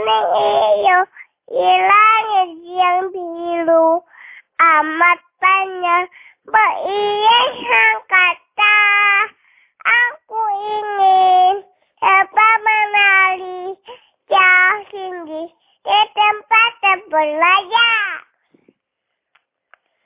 kuning hijau, di langit yang biru, amat banyak beriak